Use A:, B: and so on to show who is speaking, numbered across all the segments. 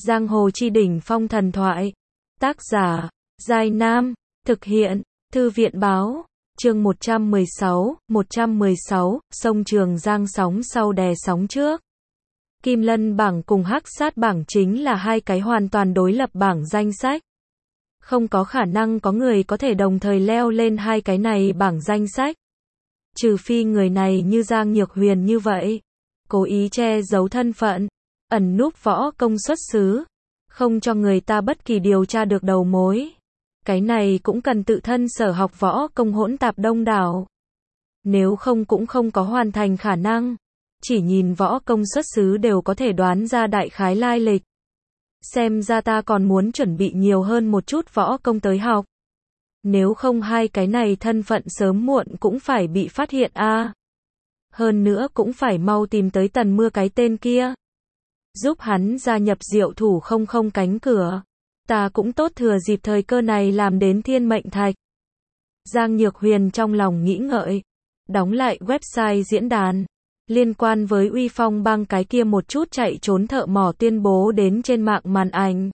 A: Giang hồ chi đỉnh phong thần thoại. Tác giả, Giai Nam. Thực hiện, Thư viện báo. Chương 116, sông Trường Giang sóng sau đè sóng trước. Kim Lân bảng cùng Hắc Sát bảng chính là hai cái hoàn toàn đối lập bảng danh sách. Không có khả năng có người có thể đồng thời leo lên hai cái này bảng danh sách. Trừ phi người này như Giang Nhược Huyền như vậy, cố ý che giấu thân phận, ẩn núp võ công xuất xứ, không cho người ta bất kỳ điều tra được đầu mối. Cái này cũng cần tự thân sở học võ công hỗn tạp đông đảo. Nếu không cũng không có hoàn thành khả năng. Chỉ nhìn võ công xuất xứ đều có thể đoán ra đại khái lai lịch. Xem ra ta còn muốn chuẩn bị nhiều hơn một chút võ công tới học. Nếu không hai cái này thân phận sớm muộn cũng phải bị phát hiện a. Hơn nữa cũng phải mau tìm tới Tần Mưa cái tên kia. Giúp hắn gia nhập Diệu Thủ không cánh cửa. Ta cũng tốt thừa dịp thời cơ này làm đến Thiên Mệnh Thạch. Giang Nhược Huyền trong lòng nghĩ ngợi. Đóng lại website diễn đàn. Liên quan với Uy Phong Bang cái kia một chút chạy trốn thợ mỏ tuyên bố đến trên mạng màn ảnh.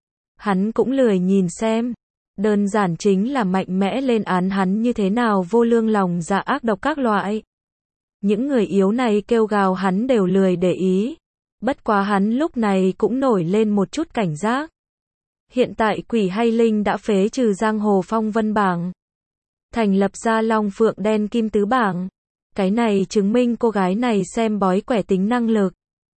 A: Hắn cũng lười nhìn xem. Đơn giản chính là mạnh mẽ lên án hắn như thế nào vô lương lòng dạ ác độc các loại. Những người yếu này kêu gào hắn đều lười để ý. Bất quá hắn lúc này cũng nổi lên một chút cảnh giác. Hiện tại Quỷ hay Linh đã phế trừ Giang Hồ Phong Vân bảng. Thành lập ra Long Phượng Đen Kim Tứ bảng. Cái này chứng minh cô gái này xem bói quẻ tính năng lực.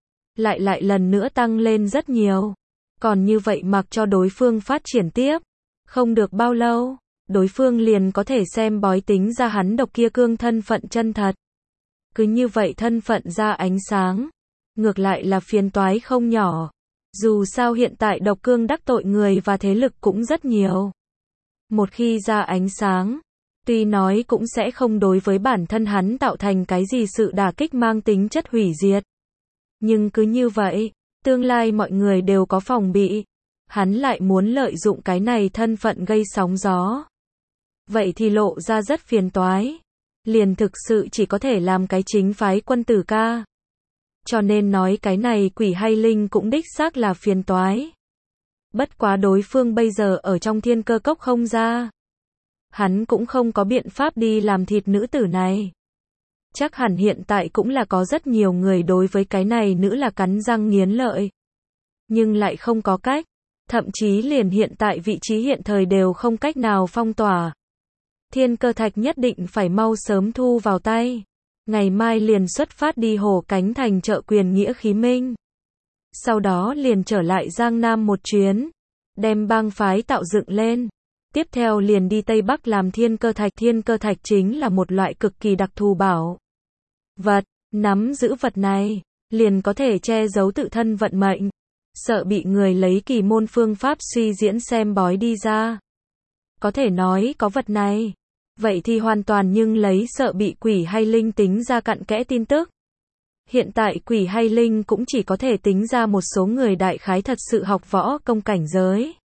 A: Lại lần nữa tăng lên rất nhiều. Còn như vậy mặc cho đối phương phát triển tiếp. Không được bao lâu, đối phương liền có thể xem bói tính ra hắn độc kia cương thân phận chân thật. Cứ như vậy thân phận ra ánh sáng. Ngược lại là phiền toái không nhỏ. Dù sao hiện tại độc cương đắc tội người và thế lực cũng rất nhiều. Một khi ra ánh sáng, tuy nói cũng sẽ không đối với bản thân hắn tạo thành cái gì sự đả kích mang tính chất hủy diệt. Nhưng cứ như vậy, tương lai mọi người đều có phòng bị. Hắn lại muốn lợi dụng cái này thân phận gây sóng gió. Vậy thì lộ ra rất phiền toái. Liền thực sự chỉ có thể làm cái chính phái quân tử ca. Cho nên nói cái này Quỷ hay Linh cũng đích xác là phiền toái. Bất quá đối phương bây giờ ở trong Thiên Cơ Cốc không ra. Hắn cũng không có biện pháp đi làm thịt nữ tử này. Chắc hẳn hiện tại cũng là có rất nhiều người đối với cái này nữ là cắn răng nghiến lợi. Nhưng lại không có cách. Thậm chí liền hiện tại vị trí hiện thời đều không cách nào phong tỏa. Thiên Cơ Thạch nhất định phải mau sớm thu vào tay. Ngày mai liền xuất phát đi Hồ Cánh Thành chợ Quyền Nghĩa Khí Minh. Sau đó liền trở lại Giang Nam một chuyến. Đem bang phái tạo dựng lên. Tiếp theo liền đi Tây Bắc làm Thiên Cơ Thạch. Thiên Cơ Thạch chính là một loại cực kỳ đặc thù bảo vật. Nắm giữ vật này, liền có thể che giấu tự thân vận mệnh. Sợ bị người lấy kỳ môn phương pháp suy diễn xem bói đi ra. Có thể nói có vật này. Vậy thì hoàn toàn nhưng lấy sợ bị Quỷ hay Linh tính ra cặn kẽ tin tức. Hiện tại Quỷ hay Linh cũng chỉ có thể tính ra một số người đại khái thật sự học võ công cảnh giới.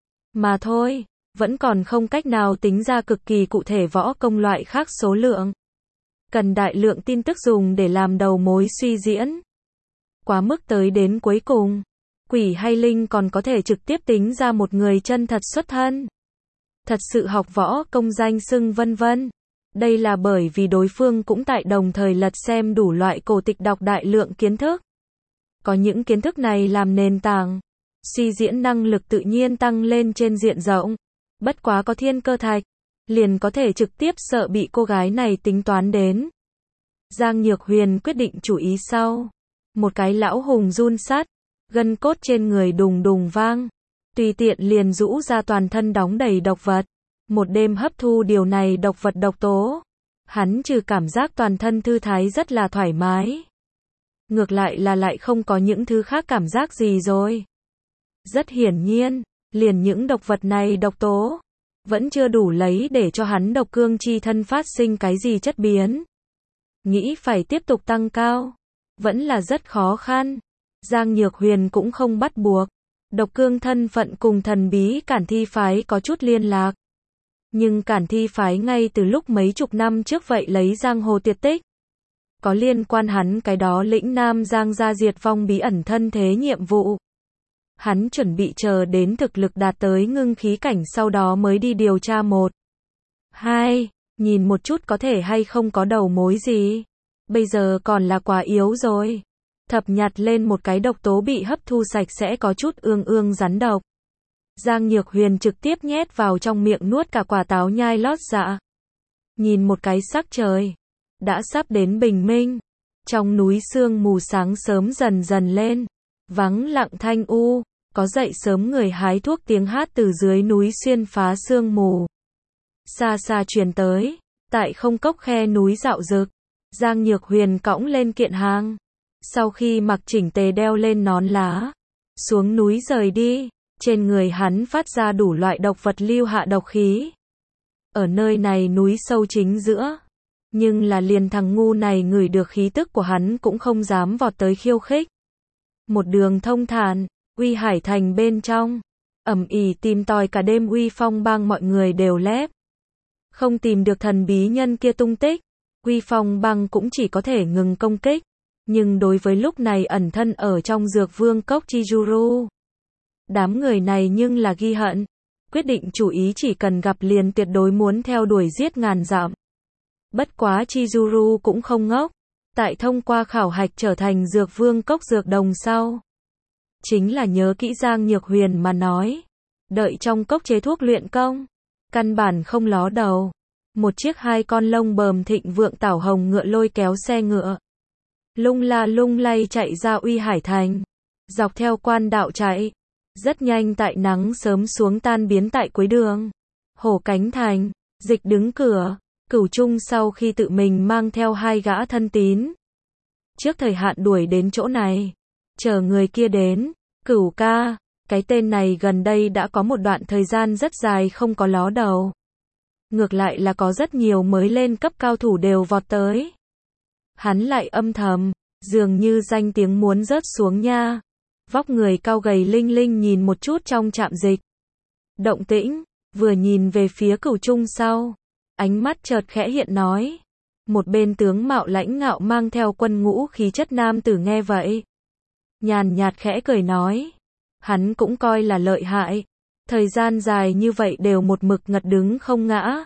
A: Mà thôi, vẫn còn không cách nào tính ra cực kỳ cụ thể võ công loại khác số lượng. Cần đại lượng tin tức dùng để làm đầu mối suy diễn. Quá mức tới đến cuối cùng. Quỷ hay Linh còn có thể trực tiếp tính ra một người chân thật xuất thân. Thật sự học võ công danh xưng vân vân. Đây là bởi vì đối phương cũng tại đồng thời lật xem đủ loại cổ tịch đọc đại lượng kiến thức. Có những kiến thức này làm nền tảng. Suy diễn năng lực tự nhiên tăng lên trên diện rộng. Bất quá có Thiên Cơ Thạch. Liền có thể trực tiếp sợ bị cô gái này tính toán đến. Giang Nhược Huyền quyết định chủ ý sau. Một cái lão hùng run sắt. Gân cốt trên người đùng đùng vang. Tùy tiện liền rũ ra toàn thân đóng đầy độc vật. Một đêm hấp thu điều này độc vật độc tố. Hắn trừ cảm giác toàn thân thư thái rất là thoải mái. Ngược lại là lại không có những thứ khác cảm giác gì rồi. Rất hiển nhiên, liền những độc vật này độc tố. Vẫn chưa đủ lấy để cho hắn độc cương chi thân phát sinh cái gì chất biến. Nghĩ phải tiếp tục tăng cao. Vẫn là rất khó khăn. Giang Nhược Huyền cũng không bắt buộc. Độc cương thân phận cùng thần bí Cản Thi phái có chút liên lạc. Nhưng Cản Thi phái ngay từ lúc mấy chục năm trước vậy lấy giang hồ tuyệt tích. Có liên quan hắn cái đó lĩnh Nam Giang gia diệt vong bí ẩn thân thế nhiệm vụ. Hắn chuẩn bị chờ đến thực lực đạt tới ngưng khí cảnh sau đó mới đi điều tra 1, 2, nhìn một chút có thể hay không có đầu mối gì. Bây giờ còn là quá yếu rồi. Thập nhặt lên một cái độc tố bị hấp thu sạch sẽ có chút ương ương rắn độc. Giang Nhược Huyền trực tiếp nhét vào trong miệng nuốt cả quả táo nhai lót dạ. Nhìn một cái sắc trời. Đã sắp đến bình minh. Trong núi sương mù sáng sớm dần dần lên. Vắng lặng thanh u. Có dậy sớm người hái thuốc tiếng hát từ dưới núi xuyên phá sương mù. Xa xa truyền tới. Tại không cốc khe núi dạo dực. Giang Nhược Huyền cõng lên kiện hàng. Sau khi mặc chỉnh tề đeo lên nón lá. Xuống núi rời đi. Trên người hắn phát ra đủ loại độc vật lưu hạ độc khí. Ở nơi này núi sâu chính giữa. Nhưng là liền thằng ngu này ngửi được khí tức của hắn cũng không dám vọt tới khiêu khích. Một đường thông thản, Uy Hải Thành bên trong. Ầm ĩ tìm tòi cả đêm Uy Phong Bang mọi người đều lép. Không tìm được thần bí nhân kia tung tích. Uy Phong Bang cũng chỉ có thể ngừng công kích. Nhưng đối với lúc này ẩn thân ở trong dược vương cốc Chizuru. Đám người này nhưng là ghi hận. Quyết định chủ ý chỉ cần gặp liền tuyệt đối muốn theo đuổi giết ngàn dặm. Bất quá Chizuru cũng không ngốc. Tại thông qua khảo hạch trở thành dược vương cốc dược đồng sau. Chính là nhớ kỹ Giang Nhược Huyền mà nói. Đợi trong cốc chế thuốc luyện công. Căn bản không ló đầu. Một chiếc 2 con lông bờm thịnh vượng tảo hồng ngựa lôi kéo xe ngựa. Lung la lung lay chạy ra Uy Hải Thành. Dọc theo quan đạo chạy. Rất nhanh tại nắng sớm xuống tan biến tại cuối đường. Hổ Cánh Thành, Dịch đứng cửa. Cửu Trung sau khi tự mình mang theo 2 gã thân tín. Trước thời hạn đuổi đến chỗ này. Chờ người kia đến. Cửu ca, cái tên này gần đây đã có một đoạn thời gian rất dài không có ló đầu. Ngược lại là có rất nhiều mới lên cấp cao thủ đều vọt tới. Hắn lại âm thầm, dường như danh tiếng muốn rớt xuống nha. Vóc người cao gầy linh linh nhìn một chút trong trạm dịch. Động tĩnh, vừa nhìn về phía Cửu Trung sau. Ánh mắt chợt khẽ hiện nói. Một bên tướng mạo lãnh ngạo mang theo quân ngũ khí chất nam tử nghe vậy. Nhàn nhạt khẽ cười nói. Hắn cũng coi là lợi hại. Thời gian dài như vậy đều một mực ngật đứng không ngã.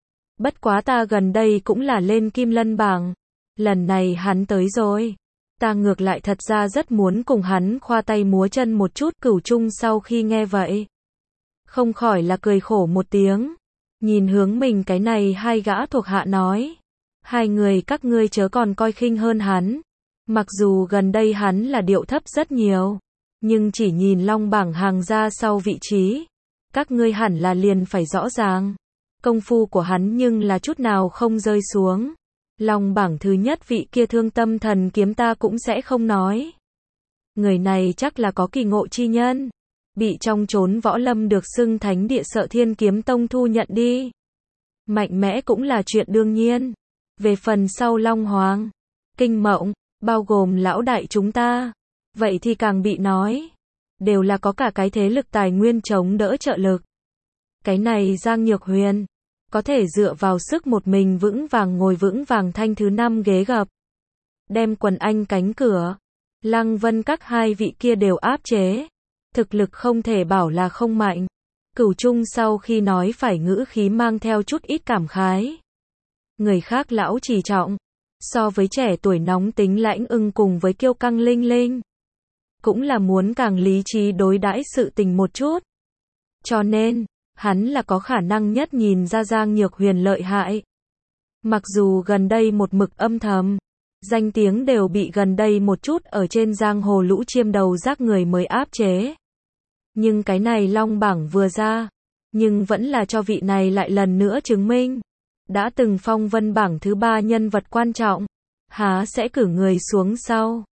A: Bất quá ta gần đây cũng là lên Kim Lân bảng. Lần này hắn tới rồi. Ta ngược lại thật ra rất muốn cùng hắn khoa tay múa chân một chút. Cửu Trung sau khi nghe vậy. Không khỏi là cười khổ một tiếng. Nhìn hướng mình cái này 2 gã thuộc hạ nói. 2 người các ngươi chớ còn coi khinh hơn hắn. Mặc dù gần đây hắn là điệu thấp rất nhiều. Nhưng chỉ nhìn long bảng hàng ra sau vị trí. Các ngươi hẳn là liền phải rõ ràng. Công phu của hắn nhưng là chút nào không rơi xuống. Long bảng thứ nhất vị kia Thương Tâm Thần Kiếm ta cũng sẽ không nói. Người này chắc là có kỳ ngộ chi nhân. Bị trong chốn võ lâm được xưng thánh địa Sợ Thiên Kiếm Tông thu nhận đi. Mạnh mẽ cũng là chuyện đương nhiên. Về phần sau Long Hoàng, Kinh Mộng, bao gồm lão đại chúng ta. Vậy thì càng bị nói. Đều là có cả cái thế lực tài nguyên chống đỡ trợ lực. Cái này Giang Nhược Huyền. Có thể dựa vào sức một mình vững vàng ngồi vững vàng thanh thứ 5 ghế gập. Đem Quần Anh cánh cửa. Lăng Vân các 2 vị kia đều áp chế. Thực lực không thể bảo là không mạnh. Cửu Trung sau khi nói phải ngữ khí mang theo chút ít cảm khái. Người khác lão chỉ trọng. So với trẻ tuổi nóng tính Lãnh Ưng cùng với kiêu căng Linh Linh. Cũng là muốn càng lý trí đối đãi sự tình một chút. Cho nên, hắn là có khả năng nhất nhìn ra Giang Nhược Huyền lợi hại. Mặc dù gần đây một mực âm thầm. Danh tiếng đều bị gần đây một chút ở trên giang hồ lũ chiêm đầu rác người mới áp chế. Nhưng cái này long bảng vừa ra. Nhưng vẫn là cho vị này lại lần nữa chứng minh. Đã từng phong vân bảng thứ 3 nhân vật quan trọng. Há sẽ cử người xuống sau.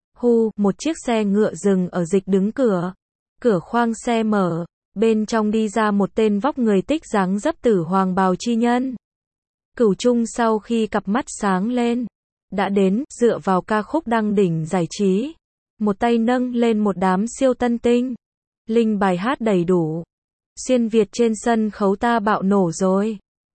A: Một chiếc xe ngựa dừng ở Dịch đứng cửa. Cửa khoang xe mở. Bên trong đi ra một tên vóc người tích dáng dấp tử hoàng bào chi nhân. Cửu Trung sau khi cặp mắt sáng lên. Đã đến, dựa vào ca khúc đăng đỉnh giải trí. Một tay nâng lên một đám siêu tân tinh. Linh bài hát đầy đủ. Xuyên Việt trên sân khấu ta bạo nổ rồi.